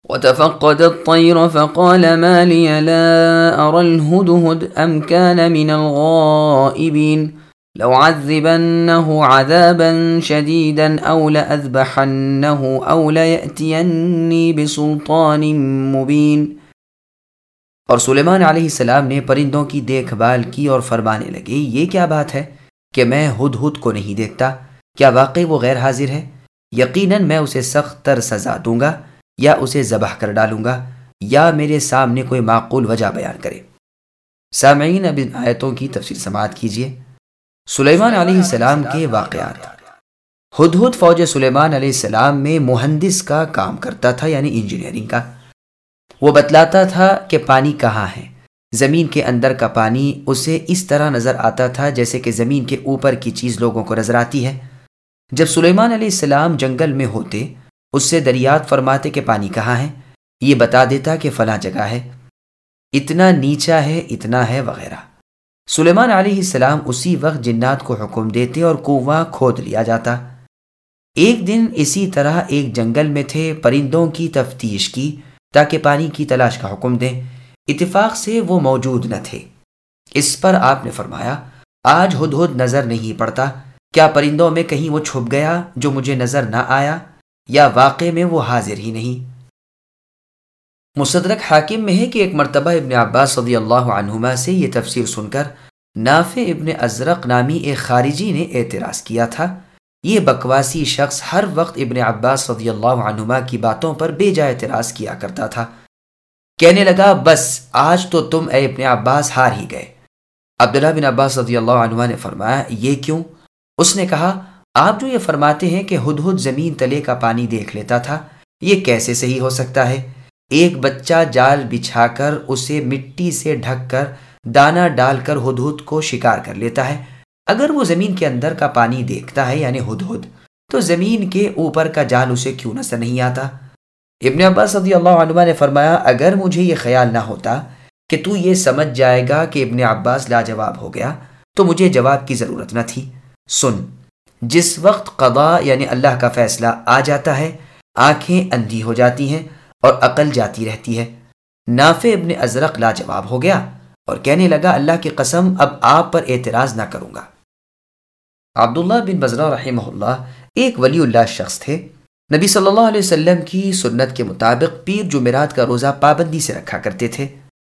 وتفقد الطير فقال ما لي لا أرى الهدهد أم كان من الغائبين لأعذبنه عذابا شديدا أو لأذبحنه أو ليأتيني بسلطان مبين۔ اور سلیمان علیہ السلام نے پرندوں کی دیکھ بھال کی اور فرمانے لگے، یہ کیا بات ہے کہ میں ہدہد کو نہیں دیکھتا؟ کیا واقعی وہ غیر حاضر ہے؟ یقیناً میں اسے سخت تر سزا دوں گا، یا اسے ذبح کر ڈالوں گا، یا میرے سامنے کوئی معقول وجہ بیان کرے۔ سامعین، اب ان آیتوں کی تفصیل سماعت کیجیے۔ سلیمان علیہ السلام کے واقعات۔ ہدہد فوج سلیمان علیہ السلام میں مہندس کا کام کرتا تھا، یعنی انجینئرنگ کا۔ وہ بتلاتا تھا کہ پانی کہاں ہے۔ زمین کے اندر کا پانی اسے اس طرح نظر آتا تھا جیسے کہ زمین کے اوپر کی چیز لوگوں کو نظر آتی ہے۔ جب سلیمان علیہ السلام جنگل میں ہوتے، اس سے دریافت فرماتے کہ پانی کہاں ہے، یہ بتا دیتا کہ فلاں جگہ ہے، اتنا نیچا ہے، اتنا ہے، وغیرہ۔ سلیمان علیہ السلام اسی وقت جنات کو حکم دیتے اور کنواں کھود لیا جاتا۔ ایک دن اسی طرح ایک جنگل میں تھے، پرندوں کی تفتیش کی تاکہ پانی کی تلاش کا حکم دیں۔ اتفاق سے وہ موجود نہ تھے۔ اس پر آپ نے فرمایا، آج ہدہد نظر نہیں پڑتا، کیا پرندوں میں کہیں وہ چھپ گیا جو مجھے نظر نہ آیا، یا واقع میں وہ حاضر ہی نہیں؟ مستدرک حاکم میں ہے کہ ایک مرتبہ ابن عباس رضی اللہ عنہما سے یہ تفسیر سن کر نافع ابن ازرق نامی ایک خارجی نے اعتراض کیا تھا۔ یہ بکواسی شخص ہر وقت ابن عباس رضی اللہ عنہما کی باتوں پر بے جا اعتراض کیا کرتا تھا۔ کہنے لگا، بس آج تو تم اے ابن عباس ہار ہی گئے۔ عبداللہ بن عباس رضی اللہ عنہ نے فرمایا، یہ کیوں؟ اس نے کہا، آپ جو یہ فرماتے ہیں کہ ہدہد زمین تلے کا پانی دیکھ لیتا تھا، یہ کیسے صحیح ہو سکتا ہے؟ ایک بچہ جال بچھا کر اسے مٹی سے ڈھک کر دانہ ڈال کر ہدہد کو شکار کر لیتا ہے۔ اگر وہ زمین کے اندر کا پانی دیکھتا ہے، یعنی ہدہد، تو زمین کے اوپر کا جال اسے کیوں نظر نہیں آتا؟ ابن عباس رضی اللہ عنہ نے فرمایا، اگر مجھے یہ خیال نہ ہوتا کہ تو یہ سمجھ جائے گا کہ ابن عباس لاجواب ہو گیا، تو مجھے جواب کی ضرورت نہ تھی۔ سن، جس وقت قضاء یعنی اللہ کا فیصلہ آ جاتا ہے، آنکھیں اندھی ہو جاتی ہیں اور عقل جاتی رہتی ہے۔ نافع ابن ازرق لاجواب ہو گیا اور کہنے لگا، اللہ کی قسم، اب آپ پر اعتراض نہ کروں گا۔ عبداللہ بن بزرہ رحمہ اللہ ایک ولی اللہ شخص تھے۔ نبی صلی اللہ علیہ وسلم کی سنت کے مطابق پیر جمعرات کا روزہ پابندی سے رکھا کرتے تھے۔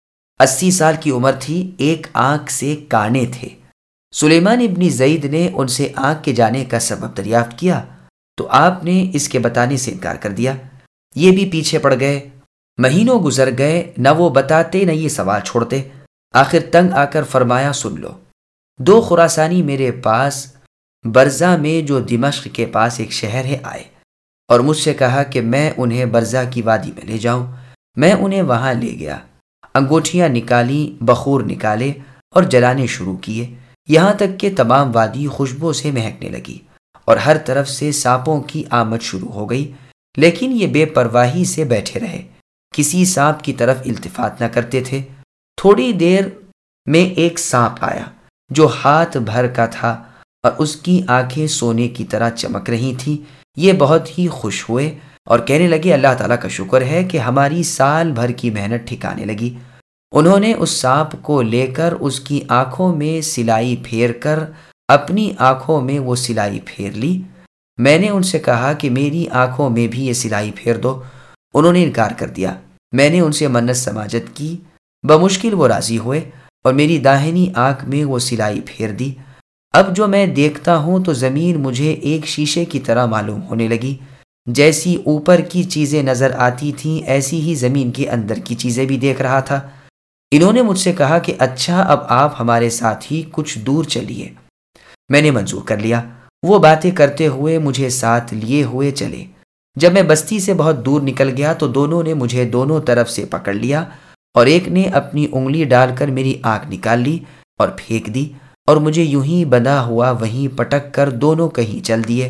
80 سال کی عمر تھی، ایک آنکھ سے کانے تھے۔ سلیمان ابن زید نے ان سے آنکھ کے جانے کا سبب دریافت کیا تو آپ نے اس کے بتانے سے انکار کر دیا۔ یہ بھی پیچھے پڑ گئے، مہینوں گزر گئے، نہ وہ بتاتے نہ یہ سوال چھوڑتے۔ آخر تنگ آ کر فرمایا، سن لو، 2 خراسانی میرے پاس برزہ میں جو دمشق کے پاس ایک شہر ہے آئے اور مجھ سے کہا کہ میں انہیں برزہ کی وادی میں لے جاؤں۔ میں انہیں وہاں لے گیا، انگوٹھیاں نکالیں، بخور نکالے اور جلانے شروع کیے، یہاں تک کہ تمام وادی خوشبو سے مہکنے لگی اور ہر طرف سے سانپوں کی آمد شروع ہو گئی، لیکن یہ بے پرواہی سے بیٹھے رہے، کسی سانپ کی طرف التفات نہ کرتے تھے۔ تھوڑی دیر میں ایک سانپ آیا جو ہاتھ بھر کا تھا اور اس کی آنکھیں سونے کی طرح چمک رہی تھیں۔ یہ بہت ہی خوش ہوئے اور کہنے لگے، اللہ تعالیٰ کا شکر ہے کہ ہماری سال بھر کی محنت ٹھکانے لگی۔ انہوں نے اس سانپ کو لے کر اس کی آنکھوں میں سلائی پھیر کر اپنی آنکھوں میں وہ سلائی پھیر لی۔ میں نے ان سے کہا کہ میری آنکھوں میں بھی یہ سلائی پھیر دو۔ انہوں نے انکار کر دیا۔ میں نے ان سے منت سماجت کی، بمشکل وہ راضی ہوئے اور میری داہنی آنکھ میں وہ سلائی پھیر دی۔ اب جو میں دیکھتا ہوں تو زمین مجھے ایک شیشے کی طرح معلوم ہونے لگی، جیسی اوپر کی چیزیں نظر آتی تھیں ایسی ہی زمین کے اندر کی چیزیں بھی دیکھ رہا تھا۔ انہوں نے مجھ سے کہا کہ اچھا، اب آپ ہمارے ساتھ ہی کچھ دور چلیے۔ میں نے منظور کر لیا۔ وہ باتیں کرتے ہوئے مجھے ساتھ لیے ہوئے چلے۔ جب میں بستی سے بہت دور نکل گیا تو دونوں نے مجھے دونوں طرف سے پکڑ لیا اور ایک نے اپنی انگلی ڈال کر میری آنکھ نکال لی اور پھینک دی اور مجھے یوں ہی بندھا ہوا وہیں پٹک کر دونوں کہیں چل دیے۔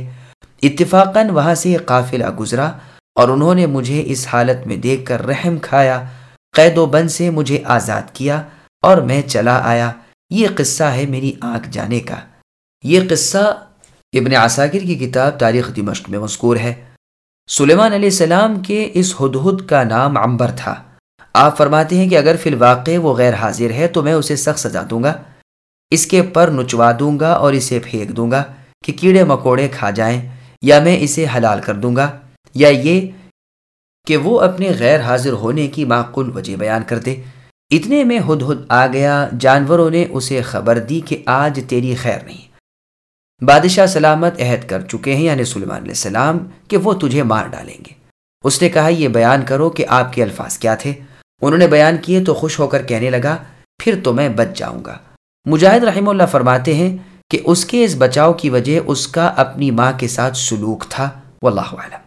اتفاقاً وہاں سے ایک قافلہ گزرا اور انہوں نے مجھے اس حالت میں دیکھ کر رحم کھایا، قید و بند سے مجھے آزاد کیا اور میں چلا آیا۔ یہ قصہ ہے میری آنکھ جانے کا۔ یہ قصہ ابن عساکر کی کتاب تاریخ دمشق میں مذکور ہے۔ سلیمان علیہ السلام کے اس ہدہد کا نام عنبر تھا۔ آپ فرماتے ہیں کہ اگر فی الواقع وہ غیر حاضر ہے تو میں اسے سخت سزا دوں گا، اس کے پر نچوا دوں گا اور اسے پھینک دوں گا کہ کیڑے مکوڑے کھا جائیں، یا میں اسے حلال کر دوں گا، یا یہ کہ وہ اپنے غیر حاضر ہونے کی معقول وجہ بیان کر دے۔ اتنے میں ہدہد آ گیا، جانوروں نے اسے خبر دی کہ آج تیری خیر نہیں، بادشاہ سلامت عہد کر چکے ہیں، یعنی سلیمان علیہ السلام، کہ وہ تجھے مار ڈالیں گے۔ اس نے کہا یہ بیان کرو کہ آپ کے الفاظ کیا تھے؟ انہوں نے بیان کیے تو خوش ہو کر کہنے لگا پھر تو میں بچ جاؤں گا۔ مجاہد رحمہ اللہ فرماتے ہیں کہ اس کے اس بچاؤ کی وجہ اس کا اپنی ماں کے ساتھ سلوک تھا۔ واللہ اعلم۔